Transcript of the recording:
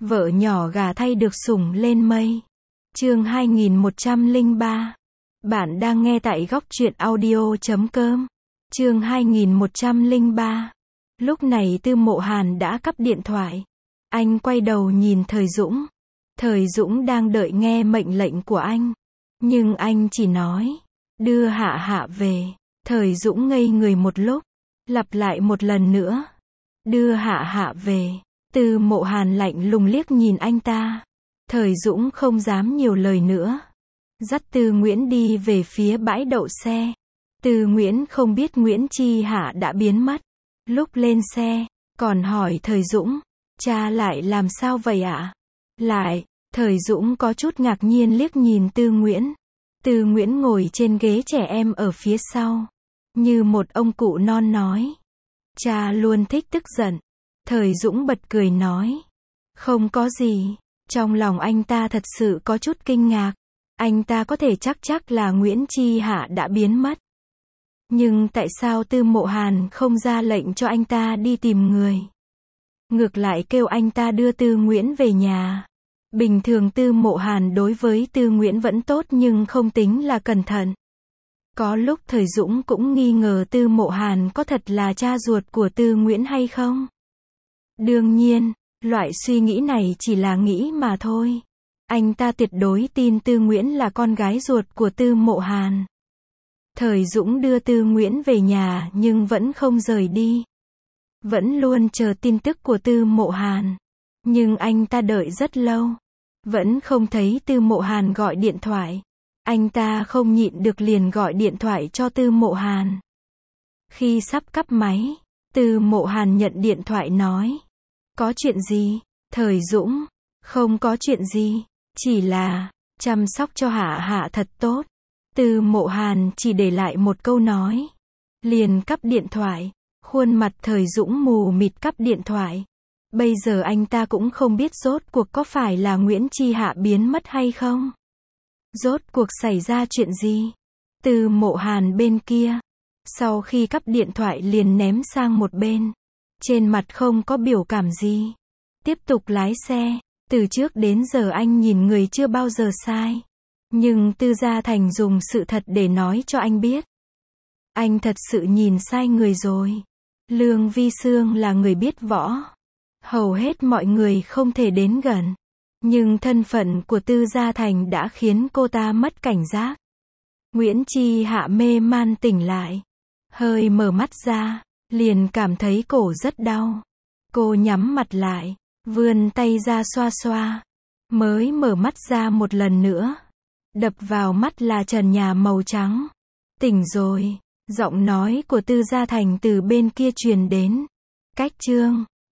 Vợ nhỏ gà thay được sủng lên mây. Chương 2103. Bạn đang nghe tại góc truyện audio.com. Chương 2103. Lúc này Tư Mộ Hàn đã cắp điện thoại. Anh quay đầu nhìn Thời Dũng. Thời Dũng đang đợi nghe mệnh lệnh của anh. Nhưng anh chỉ nói, đưa Hạ Hạ về. Thời Dũng ngây người một lúc, lặp lại một lần nữa, đưa Hạ Hạ về. Tư Mộ Hàn lạnh lùng liếc nhìn anh ta. Thời Dũng không dám nhiều lời nữa, dắt Tư Nguyễn đi về phía bãi đậu xe. Tư Nguyễn không biết Nguyễn Chi Hạ đã biến mất. Lúc lên xe, còn hỏi Thời Dũng, cha lại làm sao vậy ạ? Lại, Thời Dũng có chút ngạc nhiên liếc nhìn Tư Nguyễn. Tư Nguyễn ngồi trên ghế trẻ em ở phía sau, như một ông cụ non nói. Cha luôn thích tức giận. Thời Dũng bật cười nói, không có gì. Trong lòng anh ta thật sự có chút kinh ngạc. Anh ta có thể chắc là Nguyễn Chi Hạ đã biến mất. Nhưng tại sao Tư Mộ Hàn không ra lệnh cho anh ta đi tìm người? Ngược lại kêu anh ta đưa Tư Nguyễn về nhà. Bình thường Tư Mộ Hàn đối với Tư Nguyễn vẫn tốt nhưng không tính là cẩn thận. Có lúc Thời Dũng cũng nghi ngờ Tư Mộ Hàn có thật là cha ruột của Tư Nguyễn hay không? Đương nhiên, loại suy nghĩ này chỉ là nghĩ mà thôi. Anh ta tuyệt đối tin Tư Nguyễn là con gái ruột của Tư Mộ Hàn. Thời Dũng đưa Tư Nguyễn về nhà nhưng vẫn không rời đi. Vẫn luôn chờ tin tức của Tư Mộ Hàn. Nhưng anh ta đợi rất lâu. Vẫn không thấy Tư Mộ Hàn gọi điện thoại. Anh ta không nhịn được liền gọi điện thoại cho Tư Mộ Hàn. Khi sắp cắp máy, Tư Mộ Hàn nhận điện thoại nói. Có chuyện gì? Thời Dũng, không có chuyện gì. Chỉ là, chăm sóc cho Hạ Hạ thật tốt. Tư Mộ Hàn chỉ để lại một câu nói. Liền cắp điện thoại. Khuôn mặt Thời Dũng mù mịt cắp điện thoại. Bây giờ anh ta cũng không biết rốt cuộc có phải là Nguyễn Chi Hạ biến mất hay không. Rốt cuộc xảy ra chuyện gì? Tư Mộ Hàn bên kia, sau khi cắp điện thoại liền ném sang một bên. Trên mặt không có biểu cảm gì. Tiếp tục lái xe. Từ trước đến giờ anh nhìn người chưa bao giờ sai. Nhưng Tư Gia Thành dùng sự thật để nói cho anh biết. Anh thật sự nhìn sai người rồi. Lương Vi Sương là người biết võ. Hầu hết mọi người không thể đến gần. Nhưng thân phận của Tư Gia Thành đã khiến cô ta mất cảnh giác. Nguyễn Chi Hạ mê man tỉnh lại. Hơi mở mắt ra, liền cảm thấy cổ rất đau. Cô nhắm mặt lại, vươn tay ra xoa xoa. Mới mở mắt ra một lần nữa. Đập vào mắt là trần nhà màu trắng. Tỉnh rồi. Giọng nói của Tư Gia Thành từ bên kia truyền đến. Cách chương